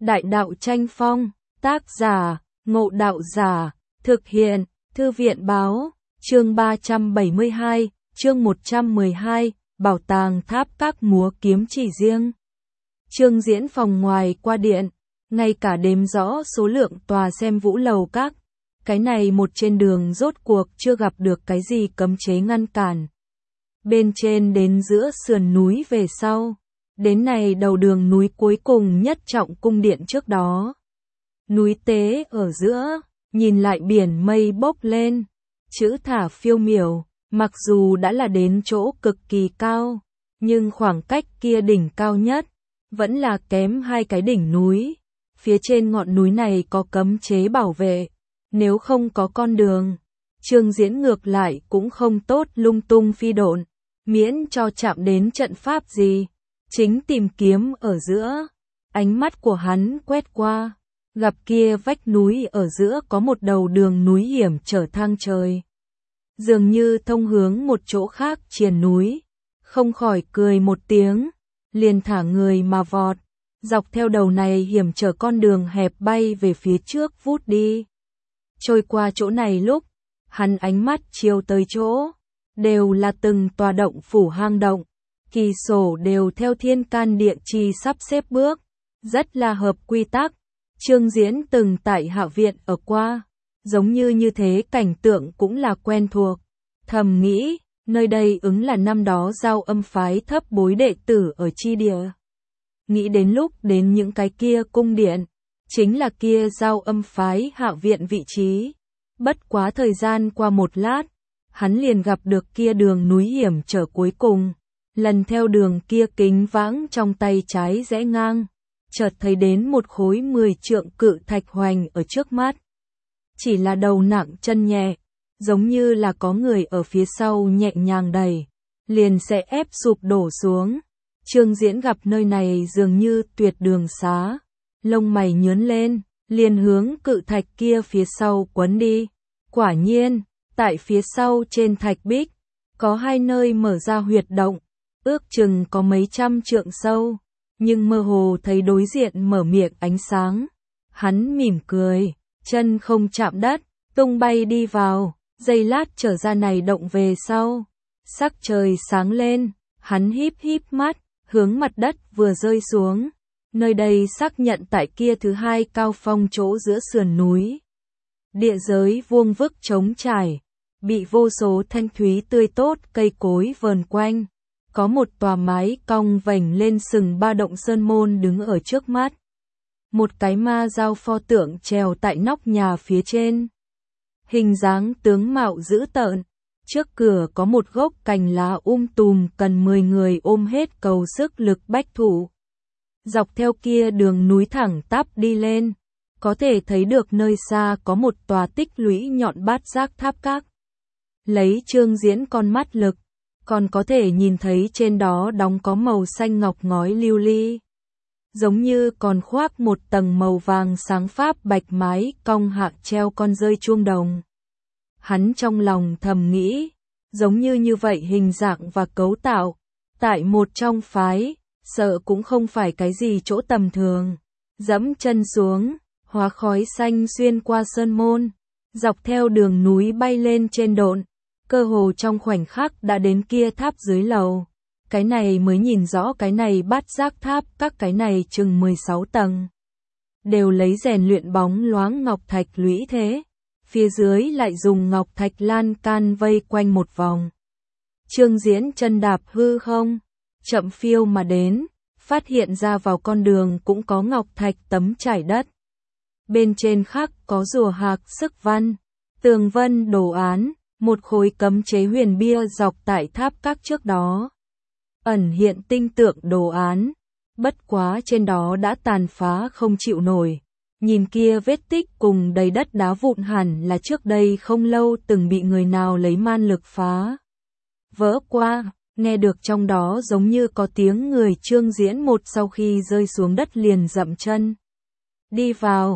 Đại đạo tranh phong, tác giả, Ngộ Đạo Giả, thực hiện, Thư viện báo, chương 372, chương 112, Bảo tàng tháp các múa kiếm chỉ riêng. Chương diễn phòng ngoài qua điện, ngay cả đếm rõ số lượng tòa xem vũ lầu các. Cái này một trên đường rốt cuộc chưa gặp được cái gì cấm chế ngăn cản. Bên trên đến giữa sườn núi về sau. Đến này đầu đường núi cuối cùng nhất trọng cung điện trước đó. Núi tế ở giữa, nhìn lại biển mây bốc lên. Chữ thả phiêu miểu, mặc dù đã là đến chỗ cực kỳ cao, nhưng khoảng cách kia đỉnh cao nhất, vẫn là kém hai cái đỉnh núi. Phía trên ngọn núi này có cấm chế bảo vệ, nếu không có con đường, Chương Diễn ngược lại cũng không tốt lung tung phi độn, miễn cho chạm đến trận pháp gì. Chính tìm kiếm ở giữa, ánh mắt của hắn quét qua, gặp kia vách núi ở giữa có một đầu đường núi hiểm trở thang trời. Dường như thông hướng một chỗ khác triền núi, không khỏi cười một tiếng, liền thả người mà vọt, dọc theo đầu này hiểm trở con đường hẹp bay về phía trước vút đi. Trôi qua chỗ này lúc, hắn ánh mắt chiều tới chỗ, đều là từng tòa động phủ hang động. Kỳ sổ đều theo thiên can địa chi sắp xếp bước, rất là hợp quy tắc. Chương Diễn từng tại Hạ viện ở qua, giống như thế cảnh tượng cũng là quen thuộc. Thầm nghĩ, nơi đây ứng là năm đó Giao Âm phái thấp bối đệ tử ở chi địa. Nghĩ đến lúc đến những cái kia cung điện, chính là kia Giao Âm phái Hạ viện vị trí. Bất quá thời gian qua một lát, hắn liền gặp được kia đường núi hiểm trở cuối cùng. Lần theo đường kia kính vãng trong tay trái rẽ ngang, chợt thấy đến một khối 10 trượng cự thạch hoành ở trước mắt. Chỉ là đầu nặng chân nhẹ, giống như là có người ở phía sau nhẹ nhàng đẩy, liền sẽ ép sụp đổ xuống. Chương Diễn gặp nơi này dường như tuyệt đường xá, lông mày nhướng lên, liền hướng cự thạch kia phía sau quấn đi. Quả nhiên, tại phía sau trên thạch bích, có hai nơi mở ra huyệt động. Ước chừng có mấy trăm trượng sâu, nhưng mơ hồ thấy đối diện mở miệng ánh sáng. Hắn mỉm cười, chân không chạm đất, tung bay đi vào, giây lát trở ra này động về sau. Sắc trời sáng lên, hắn híp mắt, hướng mặt đất vừa rơi xuống. Nơi đây xác nhận tại kia thứ hai cao phong chỗ giữa sườn núi. Địa giới vuông vức trống trải, bị vô số thanh thúy tươi tốt cây cối vờn quanh. Có một tòa mái cong vành lên sừng ba động sơn môn đứng ở trước mắt. Một cái ma dao pho tượng treo tại nóc nhà phía trên. Hình dáng tướng mạo dữ tợn. Trước cửa có một gốc cành lá tùm cần 10 người ôm hết cầu sức lực bách thủ. Dọc theo kia đường núi thẳng tắp đi lên. Có thể thấy được nơi xa có một tòa tích lũy nhọn bát giác tháp các. Lấy Chương Diễn con mắt lực. Còn có thể nhìn thấy trên đó đóng có màu xanh ngọc ngói lưu ly. Giống như còn khoác một tầng màu vàng sáng pháp bạch mái cong hạ treo con rơi chuông đồng. Hắn trong lòng thầm nghĩ, giống như vậy hình dạng và cấu tạo, tại một trong phái, sợ cũng không phải cái gì chỗ tầm thường. Dẫm chân xuống, hóa khói xanh xuyên qua sơn môn, dọc theo đường núi bay lên trên độn. Cơ hồ trong khoảnh khắc đã đến kia tháp dưới lầu. Cái này mới nhìn rõ cái này bát giác tháp, các cái này chừng 16 tầng. Đều lấy rèn luyện bóng loáng ngọc thạch lũy thế. Phía dưới lại dùng ngọc thạch lan can vây quanh một vòng. Chương Diễn chân đạp hư không, chậm phiêu mà đến, phát hiện ra vào con đường cũng có ngọc thạch tấm trải đất. Bên trên khắc có rùa hạc sức văn, tường vân đồ án. Một khối cấm chế huyền bia dọc tại tháp các trước đó. Ẩn hiện tinh tượng đồ án. Bất quá trên đó đã tàn phá không chịu nổi. Nhìn kia vết tích cùng đầy đất đá vụn hẳn là trước đây không lâu từng bị người nào lấy man lực phá vỡ qua. Nghe được trong đó giống như có tiếng người. Chương Diễn một sau khi rơi xuống đất liền dậm chân. Đi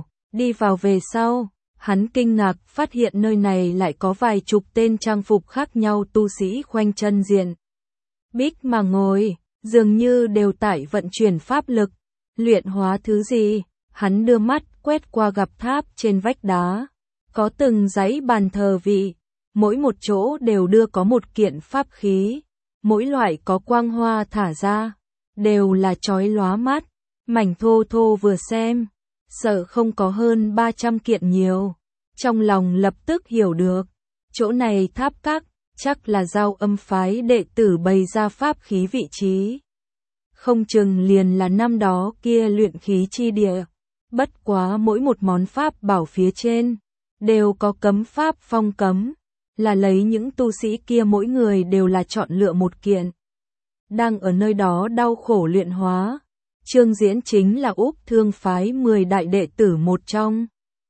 vào về sau. Hắn kinh ngạc phát hiện nơi này lại có vài chục tên trang phục khác nhau tu sĩ khoanh chân diện. Bích mà ngồi, dường như đều tại vận chuyển pháp lực, luyện hóa thứ gì. Hắn đưa mắt quét qua gặp tháp trên vách đá, có từng dãy bàn thờ vị, mỗi một chỗ đều đưa có một kiện pháp khí, mỗi loại có quang hoa thả ra, đều là chói lóa mắt, mảnh thô thô vừa xem, sợ không có hơn 300 kiện nhiều, trong lòng lập tức hiểu được, chỗ này tháp các, chắc là Giao Âm phái đệ tử bày ra pháp khí vị trí. Không chừng liền là năm đó kia luyện khí chi địa, bất quá mỗi một món pháp bảo phía trên, đều có cấm pháp phong cấm, là lấy những tu sĩ kia mỗi người đều là chọn lựa một kiện. Đang ở nơi đó đau khổ luyện hóa, Trương Diễn chính là Úc Thương phái 10 đại đệ tử một trong.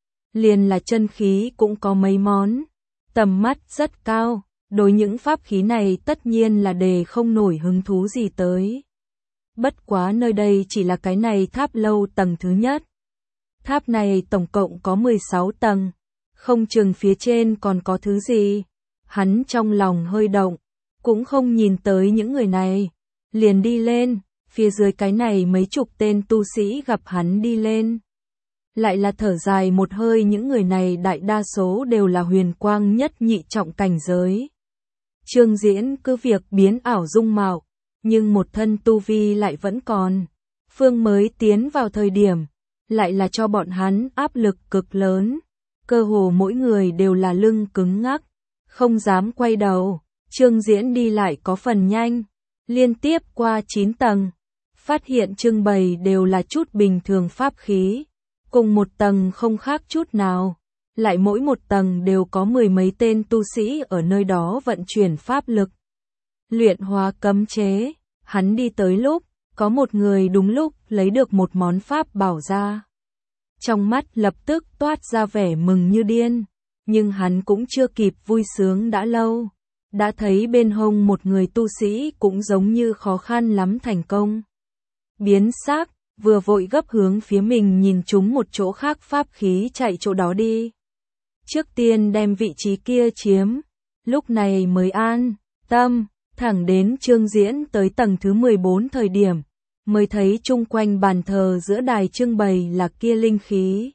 Liền là chân khí cũng có mấy món, tầm mắt rất cao, đối những pháp khí này tất nhiên là đề không nổi hứng thú gì tới. Bất quá nơi đây chỉ là cái này tháp lâu tầng thứ nhất. Tháp này tổng cộng có 16 tầng, không chừng phía trên còn có thứ gì. Hắn trong lòng hơi động, cũng không nhìn tới những người này, liền đi lên, phía dưới cái này mấy chục tên tu sĩ gặp hắn đi lên. Lại là thở dài một hơi, những người này đại đa số đều là huyền quang nhất nhị trọng cảnh giới. Trương Diễn cứ việc biến ảo dung mạo, nhưng một thân tu vi lại vẫn còn. Phương mới tiến vào thời điểm, lại là cho bọn hắn áp lực cực lớn. Cơ hồ mỗi người đều là lưng cứng ngắc, không dám quay đầu. Trương Diễn đi lại có phần nhanh, liên tiếp qua 9 tầng, phát hiện trưng bày đều là chút bình thường pháp khí, cùng một tầng không khác chút nào, lại mỗi một tầng đều có 10 mấy tên tu sĩ ở nơi đó vận chuyển pháp lực. Luyện hóa cấm chế, hắn đi tới lúc, có một người đúng lúc lấy được một món pháp bảo ra. Trong mắt lập tức toát ra vẻ mừng như điên, nhưng hắn cũng chưa kịp vui sướng đã lâu. Đã thấy bên hông một người tu sĩ cũng giống như khó khăn lắm thành công. Biến sắc, vừa vội gấp hướng phía mình nhìn trúng một chỗ khác pháp khí chạy chỗ đó đi. Trước tiên đem vị trí kia chiếm, lúc này mới an tâm, thẳng đến Trương Diễn tới tầng thứ 14 thời điểm, mới thấy chung quanh bàn thờ giữa đài trưng bày là kia linh khí.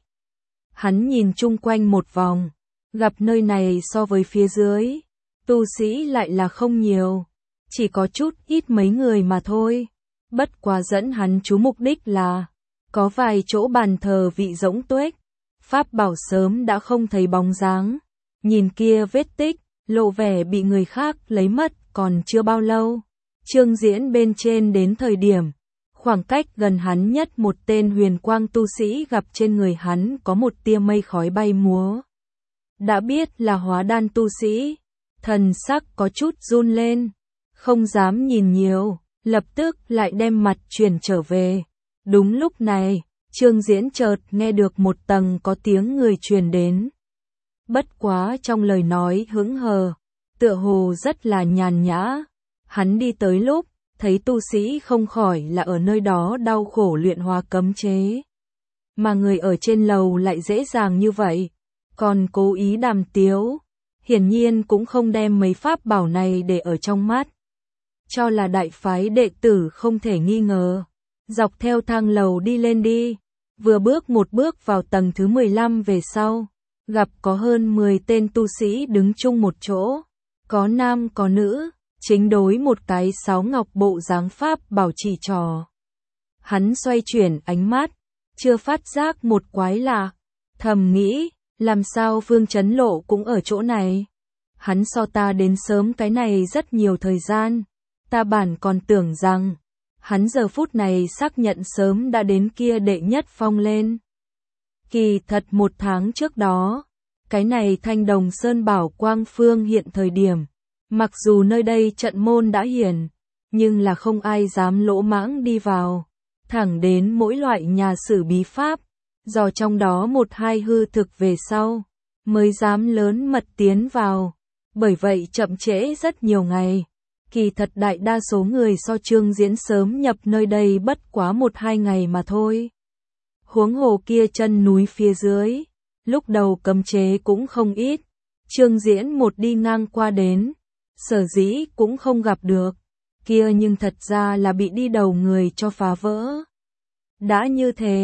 Hắn nhìn chung quanh một vòng, gặp nơi này so với phía dưới, tu sĩ lại là không nhiều, chỉ có chút ít mấy người mà thôi. Bất quá dẫn hắn chú mục đích là, có vài chỗ bàn thờ vị rỗng tuếch, pháp bảo sớm đã không thấy bóng dáng, nhìn kia vết tích, lộ vẻ bị người khác lấy mất còn chưa bao lâu. Trương Diễn bên trên đến thời điểm, khoảng cách gần hắn nhất một tên huyền quang tu sĩ gặp trên người hắn có một tia mây khói bay múa. Đã biết là hóa đan tu sĩ, thần sắc có chút run lên, không dám nhìn nhiều, lập tức lại đem mặt chuyển trở về. Đúng lúc này, Trương Diễn chợt nghe được một tầng có tiếng người truyền đến. Bất quá trong lời nói hững hờ, tựa hồ rất là nhàn nhã. Hắn đi tới lúc, thấy tu sĩ không khỏi là ở nơi đó đau khổ luyện hóa cấm chế. Mà người ở trên lầu lại dễ dàng như vậy, còn cố ý đàm tiếu, hiển nhiên cũng không đem mấy pháp bảo này để ở trong mắt. Cho là đại phái đệ tử không thể nghi ngờ. Dọc theo thang lầu đi lên đi, vừa bước một bước vào tầng thứ 15 về sau, gặp có hơn 10 tên tu sĩ đứng chung một chỗ, có nam có nữ, chính đối một cái sáo ngọc bộ dáng pháp bảo chỉ trò. Hắn xoay chuyển ánh mắt, chưa phát giác một quái lạ, thầm nghĩ, làm sao Phương Chấn Lộ cũng ở chỗ này. Hắn so ta đến sớm cái này rất nhiều thời gian, ta bản còn tưởng rằng hắn giờ phút này xác nhận sớm đã đến kia đệ nhất phong lên. Kỳ thật một tháng trước đó, cái này Thanh Đồng Sơn Bảo Quang Phương hiện thời điểm, mặc dù nơi đây trận môn đã hiển, nhưng là không ai dám lỗ mãng đi vào, thẳng đến mỗi loại nhà sử bí pháp, do trong đó một hai hư thực về sau, mới dám lớn mật tiến vào, bởi vậy chậm trễ rất nhiều ngày. Kỳ thật đại đa số người so Trương Diễn sớm nhập nơi đây bất quá 1-2 ngày mà thôi. Huống hồ kia chân núi phía dưới, lúc đầu cấm chế cũng không ít, Trương Diễn một đi ngang qua đến, sở dĩ cũng không gặp được, kia nhưng thật ra là bị đi đầu người cho phá vỡ. Đã như thế,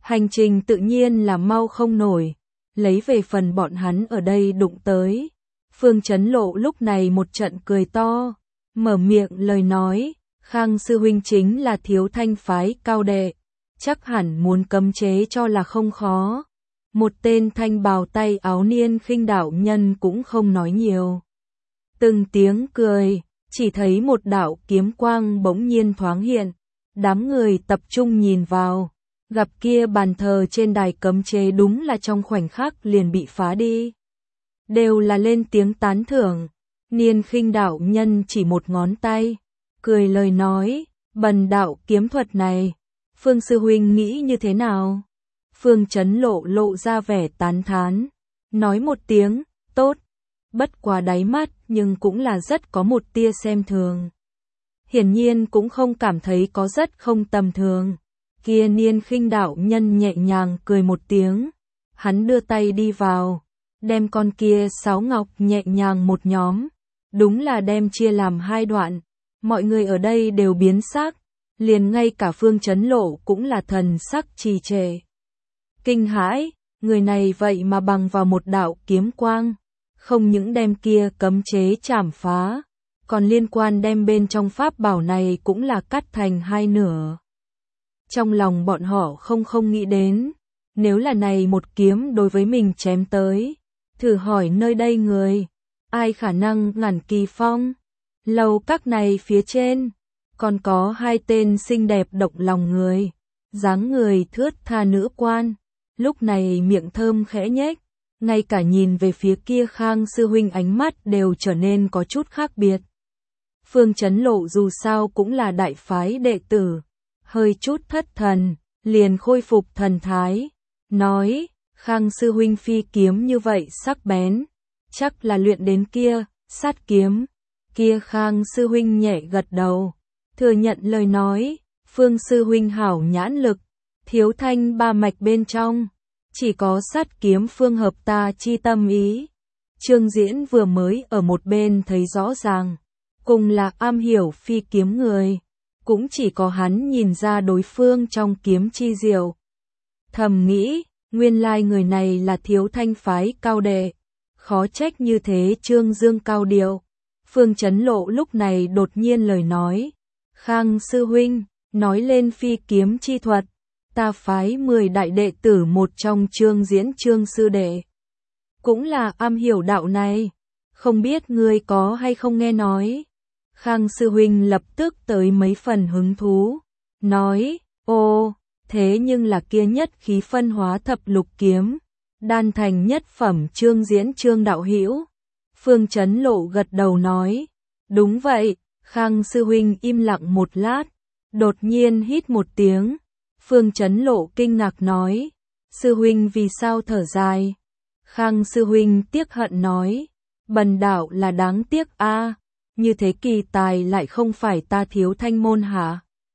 Hành trình tự nhiên là mau không nổi, lấy về phần bọn hắn ở đây đụng tới. Phương Chấn Lộ lúc này một trận cười to, mở miệng lời nói, Khang sư huynh chính là Thiếu Thanh phái cao đệ, chắc hẳn muốn cấm chế cho là không khó. Một tên thanh bào tay áo niên khinh đạo nhân cũng không nói nhiều. Từng tiếng cười, chỉ thấy một đạo kiếm quang bỗng nhiên thoáng hiện, đám người tập trung nhìn vào, gặp kia bàn thờ trên đài cấm chế đúng là trong khoảnh khắc liền bị phá đi. Đều là lên tiếng tán thưởng, niên khinh đạo nhân chỉ một ngón tay, cười lời nói, bần đạo kiếm thuật này, Phương sư huynh nghĩ như thế nào? Phương Chấn Lộ lộ ra vẻ tán thán, nói một tiếng, tốt, bất quá đáy mắt nhưng cũng là rất có một tia xem thường. Hiển nhiên cũng không cảm thấy có rất không tầm thường. Kia niên khinh đạo nhân nhẹ nhàng cười một tiếng, hắn đưa tay đi vào, đem con kia sáo ngọc nhẹ nhàng một nhóm, đúng là đem chia làm hai đoạn. Mọi người ở đây đều biến sắc, liền ngay cả Phương Chấn Lộ cũng là thần sắc trì trệ. Kinh hãi, người này vậy mà bằng vào một đạo kiếm quang, không những đem kia cấm chế chảm phá, còn liên quan đem bên trong pháp bảo này cũng là cắt thành hai nửa. Trong lòng bọn họ không nghĩ đến, nếu là này một kiếm đối với mình chém tới, thử hỏi nơi đây người, ai khả năng ngăn kỳ phong. Lầu các này phía trên, còn có hai tên xinh đẹp động lòng người, dáng người thướt tha nữ quan, lúc này miệng thơm khẽ nhếch, ngay cả nhìn về phía kia Khang sư huynh ánh mắt đều trở nên có chút khác biệt. Phương Chấn Lộ dù sao cũng là đại phái đệ tử, hơi chút thất thần, liền khôi phục thần thái, nói, Khang sư huynh phi kiếm như vậy sắc bén, chắc là luyện đến kia, sát kiếm. Kia Khang sư huynh nhẹ gật đầu, thừa nhận lời nói, Phương sư huynh hảo nhãn lực, Thiếu Thanh ba mạch bên trong, chỉ có sát kiếm phương hợp ta chi tâm ý. Trương Diễn vừa mới ở một bên thấy rõ ràng, cùng là am hiểu phi kiếm người, cũng chỉ có hắn nhìn ra đối phương trong kiếm chi diệu. Thầm nghĩ, nguyên lai người này là Thiếu Thanh phái cao đệ, khó trách như thế Trương Dương cao điệu. Phương Chấn Lộ lúc này đột nhiên lời nói, Khang sư huynh, nói lên phi kiếm chi thuật, ta phái 10 đại đệ tử một trong Trương Diễn Trương sư đệ, cũng là am hiểu đạo này, không biết ngươi có hay không nghe nói. Khang sư huynh lập tức tới mấy phần hứng thú, nói, ô, thế nhưng là kia nhất khí phân hóa thập lục kiếm, đan thành nhất phẩm Trương Diễn Trương đạo hữu. Phương Chấn Lộ gật đầu nói, đúng vậy. Khang sư huynh im lặng một lát, đột nhiên hít một tiếng. Phương Chấn Lộ kinh ngạc nói, sư huynh vì sao thở dài? Khang sư huynh tiếc hận nói, bần đạo là đáng tiếc a, như thế kỳ tài lại không phải ta Thiếu Thanh môn hả?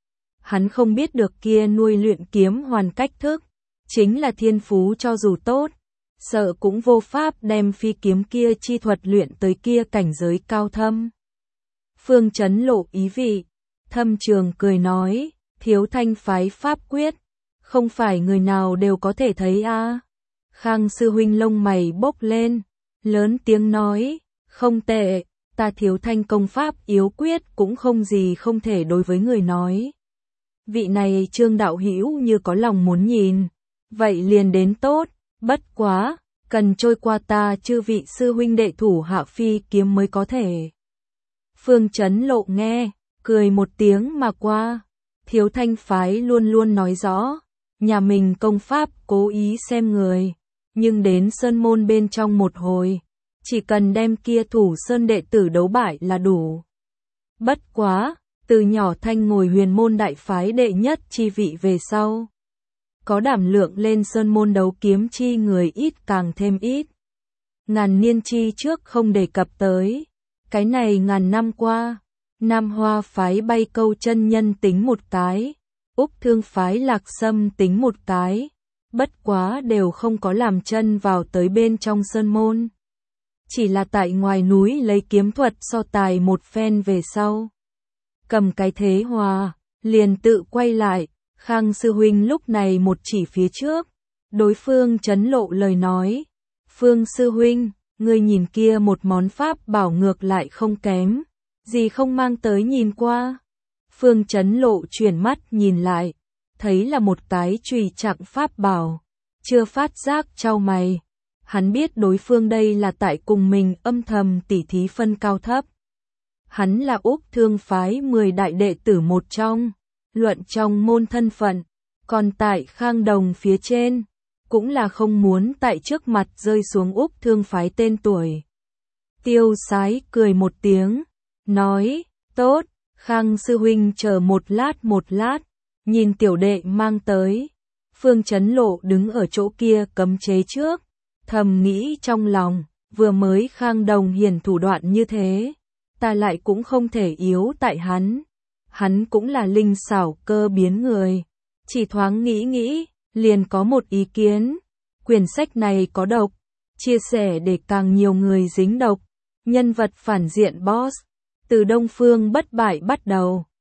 Hắn không biết được kia nuôi luyện kiếm hoàn cách thức, chính là thiên phú cho dù tốt, sợ cũng vô pháp đem phi kiếm kia chi thuật luyện tới kia cảnh giới cao thâm. Phương Chấn Lộ ý vị, thâm trường cười nói, Thiếu Thanh phái pháp quyết, không phải người nào đều có thể thấy a. Khang sư huynh lông mày bốc lên, lớn tiếng nói, không tệ, ta Thiếu Thanh công pháp yếu quyết cũng không gì không thể đối với người nói. Vị này Trương đạo hữu như có lòng muốn nhìn, vậy liền đến tốt, bất quá, cần trôi qua ta chư vị sư huynh đệ thủ hạ phi kiếm mới có thể. Phương Chấn Lộ nghe, cười một tiếng mà qua, Thiếu Thanh phái luôn luôn nói rõ, nhà mình công pháp cố ý xem người, nhưng đến sơn môn bên trong một hồi, chỉ cần đem kia thủ sơn đệ tử đấu bại là đủ. Bất quá, từ nhỏ Thanh ngồi huyền môn đại phái đệ nhất chi vị về sau, có đảm lượng lên sơn môn đấu kiếm chi người ít càng thêm ít. Ngàn niên chi trước không đề cập tới, cái này ngàn năm qua, Nam Hoa phái Bay Câu chân nhân tính một cái, Úc Thương phái Lạc Sâm tính một cái, bất quá đều không có làm chân vào tới bên trong sơn môn. Chỉ là tại ngoài núi lấy kiếm thuật so tài một phen về sau, cầm cái thế hòa, liền tự quay lại. Khang sư huynh lúc này một chỉ phía trước, đối phương chấn lộ lời nói. Phương sư huynh, ngươi nhìn kia một món pháp bảo ngược lại không kém, gì không mang tới nhìn qua. Phương chấn lộ chuyển mắt nhìn lại, thấy là một cái chùy chặng pháp bảo, chưa phát giác chau mày. Hắn biết đối phương đây là tại cùng mình âm thầm tỉ thí phân cao thấp. Hắn là Úc Thương phái 10 đại đệ tử một trong, luận trong môn thân phận, còn tại Khang Đồng phía trên, cũng là không muốn tại trước mặt rơi xuống Úc Thương phái tên tuổi. Tiêu Sái cười một tiếng, nói, tốt, Khang sư huynh chờ một lát, nhìn tiểu đệ mang tới. Phương Chấn Lộ đứng ở chỗ kia cấm chế trước, thầm nghĩ trong lòng, vừa mới Khang Đồng hiển thủ đoạn như thế, ta lại cũng không thể yếu tại hắn cũng là linh xảo cơ biến người. Chỉ thoáng nghĩ, liền có một ý kiến, quyển sách này có độc, chia sẻ để càng nhiều người dính độc, nhân vật phản diện boss, từ Đông Phương bất bại bắt đầu.